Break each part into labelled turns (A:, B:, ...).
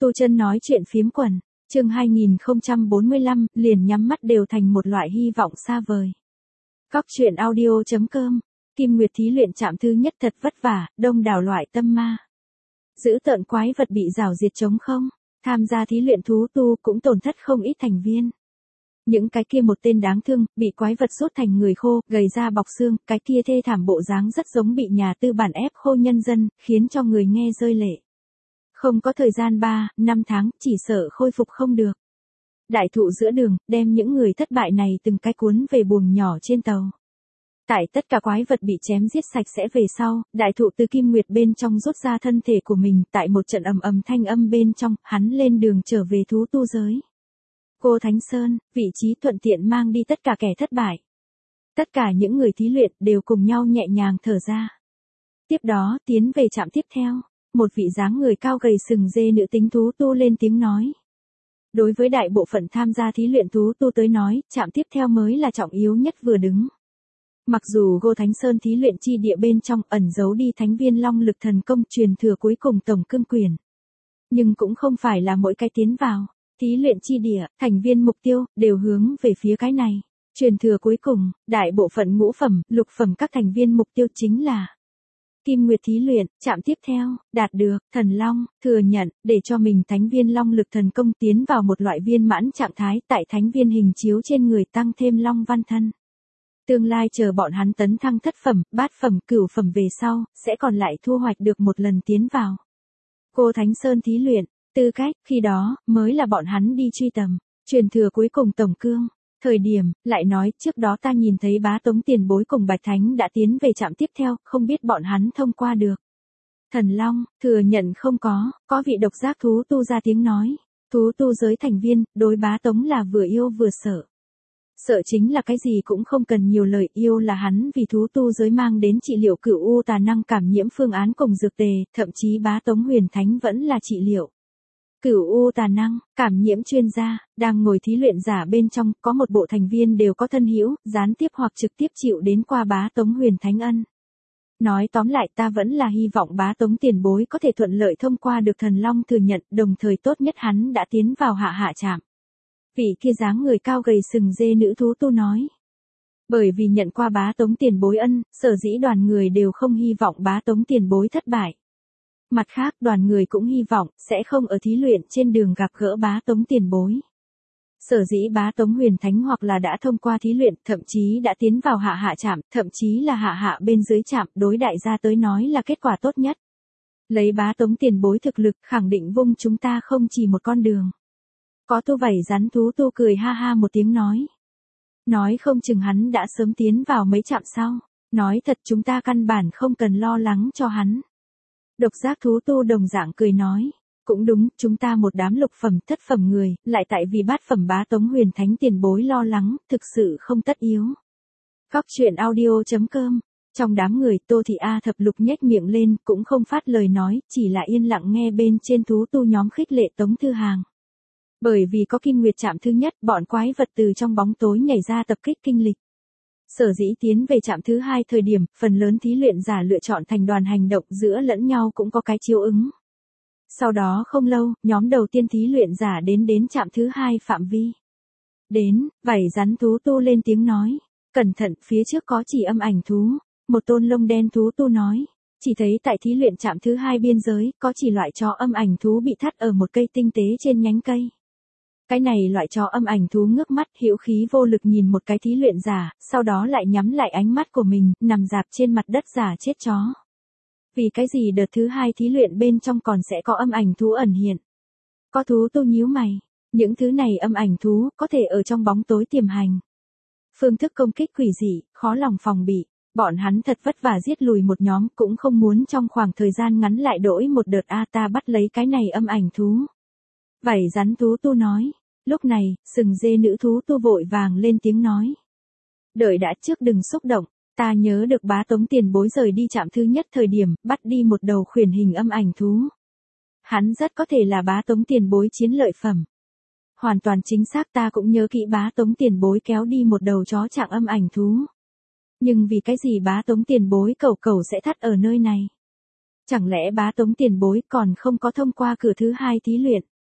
A: Tu Chân nói chuyện phiếm quần, chương 2045, liền nhắm mắt đều thành một loại hy vọng xa vời. Góc truyện audio.com, Kim Nguyệt thí luyện trạm thứ nhất thật vất vả, đông đảo loại tâm ma. Giữ tợn quái vật bị rào diệt trống không, tham gia thí luyện thú tu cũng tổn thất không ít thành viên. Những cái kia một tên đáng thương, bị quái vật sốt thành người khô, gầy da bọc xương, cái kia thê thảm bộ dáng rất giống bị nhà tư bản ép khô nhân dân, khiến cho người nghe rơi lệ. Không có thời gian 3-5 tháng, chỉ sợ khôi phục không được. Đại thụ giữa đường, đem những người thất bại này từng cái cuốn về buồng nhỏ trên tàu. Tại tất cả quái vật bị chém giết sạch sẽ về sau, đại thụ từ Kim Nguyệt bên trong rút ra thân thể của mình, tại một trận ầm ầm thanh âm bên trong, hắn lên đường trở về thú tu giới. Cô Thánh Sơn, vị trí thuận tiện mang đi tất cả kẻ thất bại. Tất cả những người thí luyện đều cùng nhau nhẹ nhàng thở ra. Tiếp đó, tiến về trạm tiếp theo. Một vị dáng người cao gầy sừng dê nữ tính thú tu lên tiếng nói. Đối với đại bộ phận tham gia thí luyện thú tu tới nói, trạm tiếp theo mới là trọng yếu nhất vừa đứng. Mặc dù Cô Thánh Sơn thí luyện chi địa bên trong ẩn giấu đi thánh viên long lực thần công truyền thừa cuối cùng tổng cương quyền. Nhưng cũng không phải là mỗi cái tiến vào, thí luyện chi địa, thành viên mục tiêu, đều hướng về phía cái này. Truyền thừa cuối cùng, đại bộ phận ngũ phẩm, lục phẩm các thành viên mục tiêu chính là Kim Nguyệt thí luyện, trạm tiếp theo, đạt được, thần long, thừa nhận, để cho mình thánh viên long lực thần công tiến vào một loại viên mãn trạng thái tại thánh viên hình chiếu trên người tăng thêm long văn thân. Tương lai chờ bọn hắn tấn thăng thất phẩm, bát phẩm, cửu phẩm về sau, sẽ còn lại thu hoạch được một lần tiến vào Cô Thánh Sơn thí luyện, tư cách, khi đó, mới là bọn hắn đi truy tầm, truyền thừa cuối cùng tổng cương. Thời điểm, lại nói, trước đó ta nhìn thấy Bá Tống tiền bối cùng Bạch Thánh đã tiến về trạm tiếp theo, không biết bọn hắn thông qua được. Thần Long, thừa nhận không có vị độc giác thú tu ra tiếng nói. Thú tu giới thành viên, đối Bá Tống là vừa yêu vừa sợ. Sợ chính là cái gì cũng không cần nhiều lời, yêu là hắn vì thú tu giới mang đến trị liệu cửu u tà năng cảm nhiễm phương án cùng dược tề, thậm chí Bá Tống huyền thánh vẫn là trị liệu. Cửu u tà năng, cảm nhiễm chuyên gia, đang ngồi thí luyện giả bên trong, có một bộ thành viên đều có thân hữu, gián tiếp hoặc trực tiếp chịu đến qua Bá Tống huyền thánh ân. Nói tóm lại ta vẫn là hy vọng Bá Tống tiền bối có thể thuận lợi thông qua được thần long thừa nhận, đồng thời tốt nhất hắn đã tiến vào hạ trạm. Vị kia dáng người cao gầy sừng dê nữ thú tu nói. Bởi vì nhận qua Bá Tống tiền bối ân, sở dĩ đoàn người đều không hy vọng Bá Tống tiền bối thất bại. Mặt khác, đoàn người cũng hy vọng, sẽ không ở thí luyện trên đường gặp gỡ Bá Tống tiền bối. Sở dĩ Bá Tống huyền thánh hoặc là đã thông qua thí luyện, thậm chí đã tiến vào hạ trạm, thậm chí là hạ bên dưới trạm, đối đại gia tới nói là kết quả tốt nhất. Lấy Bá Tống tiền bối thực lực, khẳng định vung chúng ta không chỉ một con đường. Có tu vảy rắn thú tu cười ha ha một tiếng nói. Nói không chừng hắn đã sớm tiến vào mấy trạm sau. Nói thật chúng ta căn bản không cần lo lắng cho hắn. Độc giác thú tu đồng dạng cười nói. Cũng đúng, chúng ta một đám lục phẩm, thất phẩm người, lại tại vì bát phẩm Bá Tống huyền thánh tiền bối lo lắng, thực sự không tất yếu. Góc truyện audio.com, trong đám người Tô Thị A thập lục nhếch miệng lên, cũng không phát lời nói, chỉ là yên lặng nghe bên trên thú tu nhóm khích lệ Tống Thư Hàng. Bởi vì có Kim Nguyệt trạm thứ nhất, bọn quái vật từ trong bóng tối nhảy ra tập kích kinh lịch. Sở dĩ tiến về trạm thứ hai thời điểm, phần lớn thí luyện giả lựa chọn thành đoàn hành động giữa lẫn nhau cũng có cái chiếu ứng. Sau đó không lâu, nhóm đầu tiên thí luyện giả đến trạm thứ hai phạm vi. Đến, vảy rắn thú tu lên tiếng nói. Cẩn thận, phía trước có chỉ âm ảnh thú. Một tôn lông đen thú tu nói. Chỉ thấy tại thí luyện trạm thứ hai biên giới, có chỉ loại chó âm ảnh thú bị thắt ở một cây tinh tế trên nhánh cây. Cái này loại chó âm ảnh thú ngước mắt hữu khí vô lực nhìn một cái thí luyện giả, sau đó lại nhắm lại ánh mắt của mình, nằm dạp trên mặt đất giả chết chó. Vì cái gì đợt thứ hai thí luyện bên trong còn sẽ có âm ảnh thú ẩn hiện? Có thú tu nhíu mày, những thứ này âm ảnh thú có thể ở trong bóng tối tiềm hành. Phương thức công kích quỷ dị, khó lòng phòng bị, bọn hắn thật vất vả giết lùi một nhóm cũng không muốn trong khoảng thời gian ngắn lại đổi một đợt ta bắt lấy cái này âm ảnh thú. Vảy rắn thú tu nói. Lúc này, sừng dê nữ thú tu vội vàng lên tiếng nói. Đợi đã trước đừng xúc động, ta nhớ được Bá Tống tiền bối rời đi trạm thứ nhất thời điểm, bắt đi một đầu khuyển hình âm ảnh thú. Hắn rất có thể là Bá Tống tiền bối chiến lợi phẩm. Hoàn toàn chính xác ta cũng nhớ kỹ Bá Tống tiền bối kéo đi một đầu chó trạng âm ảnh thú. Nhưng vì cái gì Bá Tống tiền bối cầu sẽ thắt ở nơi này? Chẳng lẽ Bá Tống tiền bối còn không có thông qua cửa thứ hai thí luyện?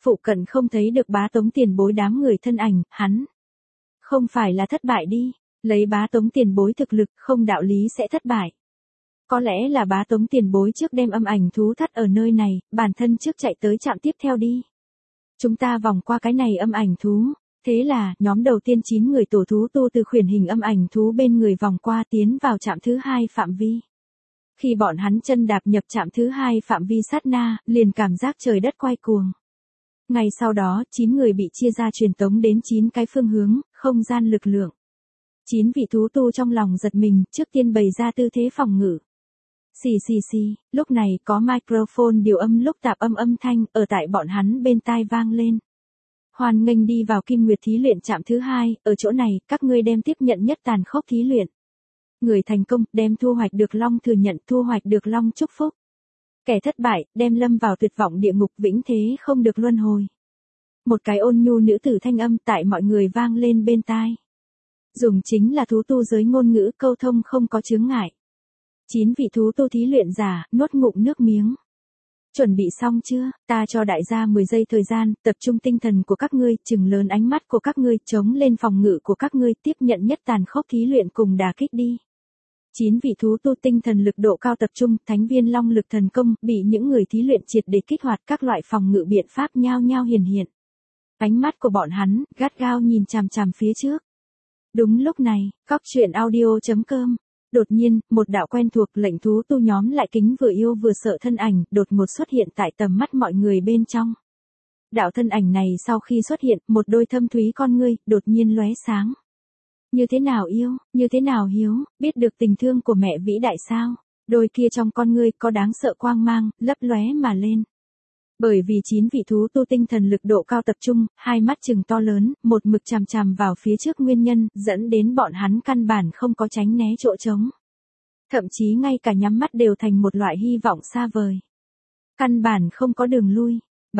A: Phụ cận không thấy được Bá Tống tiền bối đám người thân ảnh, hắn không phải là thất bại đi, lấy Bá Tống tiền bối thực lực không đạo lý sẽ thất bại. Có lẽ là Bá Tống tiền bối trước đem âm ảnh thú thắt ở nơi này, bản thân trước chạy tới trạm tiếp theo đi. Chúng ta vòng qua cái này âm ảnh thú, thế là, nhóm đầu tiên 9 người tổ thú tu từ khuyển hình âm ảnh thú bên người vòng qua tiến vào trạm thứ 2 phạm vi. Khi bọn hắn chân đạp nhập trạm thứ 2 phạm vi sát na, liền cảm giác trời đất quay cuồng. Ngay sau đó, 9 người bị chia ra truyền tống đến 9 cái phương hướng, không gian lực lượng. 9 vị thú tu trong lòng giật mình, trước tiên bày ra tư thế phòng ngự. Xì xì xì, lúc này có microphone điều âm lúc tạp âm thanh ở tại bọn hắn bên tai vang lên. Hoan nghênh đi vào Kim Nguyệt thí luyện trạm thứ 2, ở chỗ này, các ngươi đem tiếp nhận nhất tàn khốc thí luyện. Người thành công, đem thu hoạch được long thừa nhận, thu hoạch được long chúc phúc. Kẻ thất bại, đem lâm vào tuyệt vọng địa ngục vĩnh thế không được luân hồi. Một cái ôn nhu nữ tử thanh âm tại mọi người vang lên bên tai. Dùng chính là thú tu giới ngôn ngữ câu thông không có chướng ngại. 9 vị thú tu thí luyện giả, nuốt ngụm nước miếng. Chuẩn bị xong chưa, ta cho đại gia 10 giây thời gian, tập trung tinh thần của các ngươi, chừng lớn ánh mắt của các ngươi, chống lên phòng ngự của các ngươi, tiếp nhận nhất tàn khốc thí luyện cùng đả kích đi. 9 vị thú tu tinh thần lực độ cao tập trung, thánh viên long lực thần công, bị những người thí luyện triệt để kích hoạt các loại phòng ngự biện pháp nhao nhao hiển hiện. Ánh mắt của bọn hắn, gắt gao nhìn chằm chằm phía trước. Đúng lúc này, Cóc Truyện Audio.com. Đột nhiên, một đạo quen thuộc lệnh thú tu nhóm lại kính vừa yêu vừa sợ thân ảnh, đột ngột xuất hiện tại tầm mắt mọi người bên trong. Đạo thân ảnh này sau khi xuất hiện, một đôi thâm thúy con ngươi, đột nhiên lóe sáng. Như thế nào yêu, như thế nào hiếu, biết được tình thương của mẹ vĩ đại sao? Đôi kia trong con ngươi có đáng sợ quang mang, lấp lóe mà lên. Bởi vì 9 vị thú tu tinh thần lực độ cao tập trung, hai mắt trừng to lớn, một mực chằm chằm vào phía trước nguyên nhân, dẫn đến bọn hắn căn bản không có tránh né chỗ trống. Thậm chí ngay cả nhắm mắt đều thành một loại hy vọng xa vời. Căn bản không có đường lui.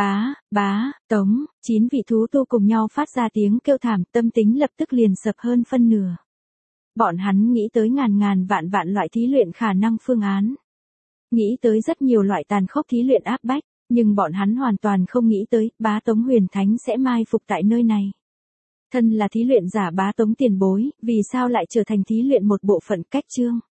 A: Bá, Tống, 9 vị thú tu cùng nhau phát ra tiếng kêu thảm, tâm tính lập tức liền sập hơn phân nửa. Bọn hắn nghĩ tới ngàn vạn loại thí luyện khả năng phương án. Nghĩ tới rất nhiều loại tàn khốc thí luyện áp bách. Nhưng bọn hắn hoàn toàn không nghĩ tới, Bá Tống Huyền Thánh sẽ mai phục tại nơi này. Thân là thí luyện giả Bá Tống tiền bối, vì sao lại trở thành thí luyện một bộ phận cách chương.